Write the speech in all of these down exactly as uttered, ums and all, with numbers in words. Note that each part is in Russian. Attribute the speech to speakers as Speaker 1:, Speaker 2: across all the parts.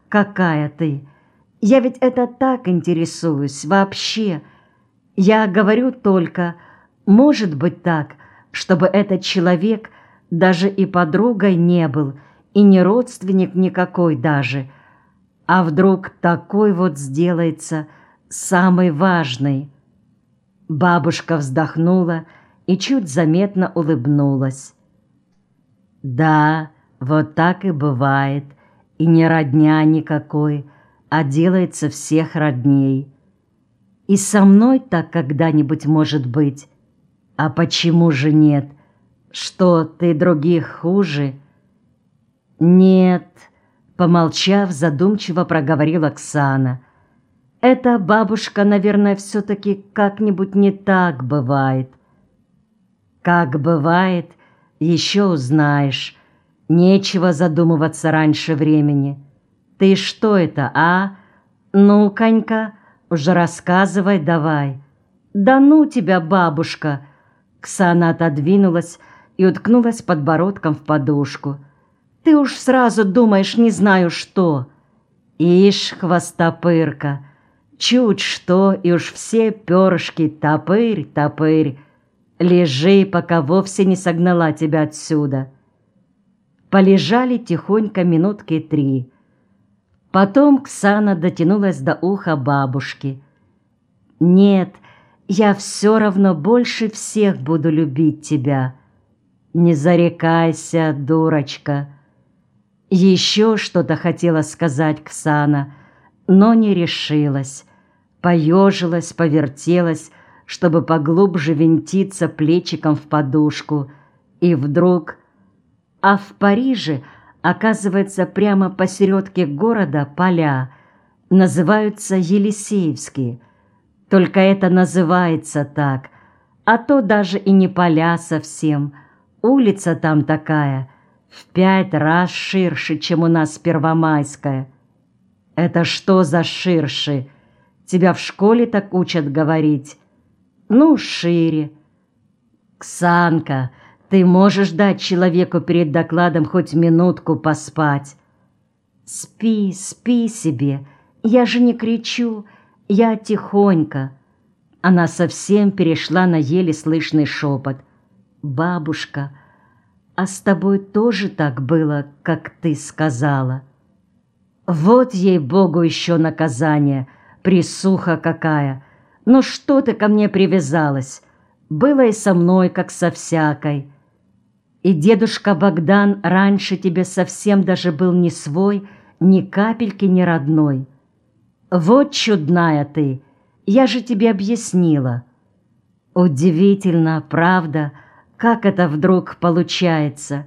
Speaker 1: какая ты. Я ведь это так интересуюсь вообще. Я говорю только, может быть так, чтобы этот человек даже и подругой не был, и не родственник никакой даже, а вдруг такой вот сделается самый важный». Бабушка вздохнула и чуть заметно улыбнулась. «Да, вот так и бывает, и не родня никакой, а делается всех родней. И со мной так когда-нибудь может быть. А почему же нет? Что, ты других хуже?» «Нет», — помолчав, задумчиво проговорила Оксана. «Это, бабушка, наверное, все-таки как-нибудь не так бывает». «Как бывает, еще узнаешь. Нечего задумываться раньше времени. Ты что это, а? Ну, Конька, уже рассказывай давай». «Да ну тебя, бабушка!» Ксана отодвинулась и уткнулась подбородком в подушку. «Ты уж сразу думаешь, не знаю что». «Ишь, хвостопырка, чуть что, и уж все перышки топырь, топырь. Лежи, пока вовсе не согнала тебя отсюда». Полежали тихонько минутки три. Потом Ксана дотянулась до уха бабушки. «Нет, я все равно больше всех буду любить тебя. Не зарекайся, дурочка». Еще что-то хотела сказать Ксана, но не решилась. Поежилась, повертелась, чтобы поглубже винтиться плечиком в подушку. И вдруг... А в Париже, оказывается, прямо посередке города поля, называются Елисеевские. Только это называется так, а то даже и не поля совсем. Улица там такая, в пять раз ширше, чем у нас Первомайская. «Это что за ширше? Тебя в школе так учат говорить?» «Ну, шире». «Ксанка, ты можешь дать человеку перед докладом хоть минутку поспать?» «Спи, спи себе, я же не кричу, я тихонько». Она совсем перешла на еле слышный шепот. «Бабушка, а с тобой тоже так было, как ты сказала?» «Вот ей-богу еще наказание, присуха какая! Ну что ты ко мне привязалась? Было и со мной, как со всякой. И дедушка Богдан раньше тебе совсем даже был не свой, ни капельки не родной. Вот чудная ты, я же тебе объяснила». Удивительно, правда, как это вдруг получается.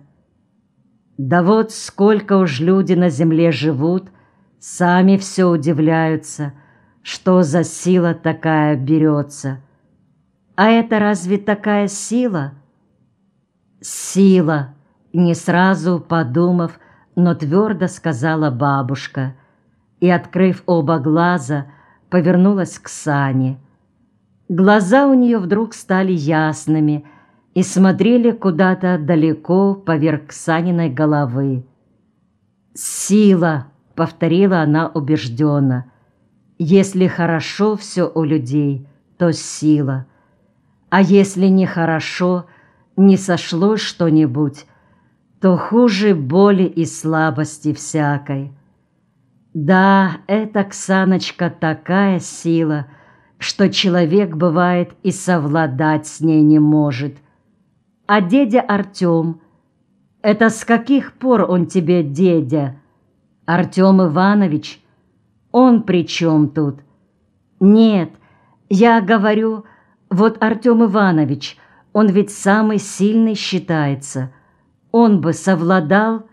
Speaker 1: Да вот сколько уж люди на земле живут, сами все удивляются, что за сила такая берется. А это разве такая сила? Сила, не сразу подумав, но твердо сказала бабушка и, открыв оба глаза, повернулась к Сане. Глаза у нее вдруг стали ясными и смотрели куда-то далеко поверх Саниной головы. «Сила», — повторила она убежденно. «Если хорошо все у людей, то сила. А если нехорошо, не сошлось что-нибудь, то хуже боли и слабости всякой. Да, эта Ксаночка такая сила, что человек, бывает, и совладать с ней не может. А дядя Артем, это с каких пор он тебе дядя? Артем Иванович, он при чем тут? Нет, я говорю, вот Артем Иванович, он ведь самый сильный считается. Он бы совладал.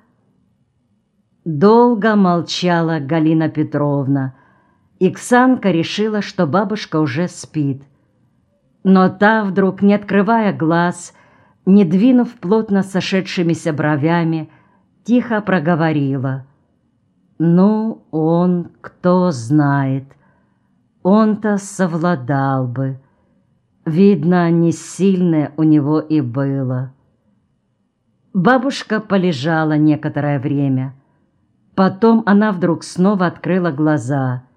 Speaker 1: Долго молчала Галина Петровна, и Ксанка решила, что бабушка уже спит. Но та вдруг, не открывая глаз, не двинув плотно сошедшимися бровями, тихо проговорила: «Ну, он, кто знает, он-то совладал бы. Видно, не сильное у него и было». Бабушка полежала некоторое время. Потом она вдруг снова открыла глаза.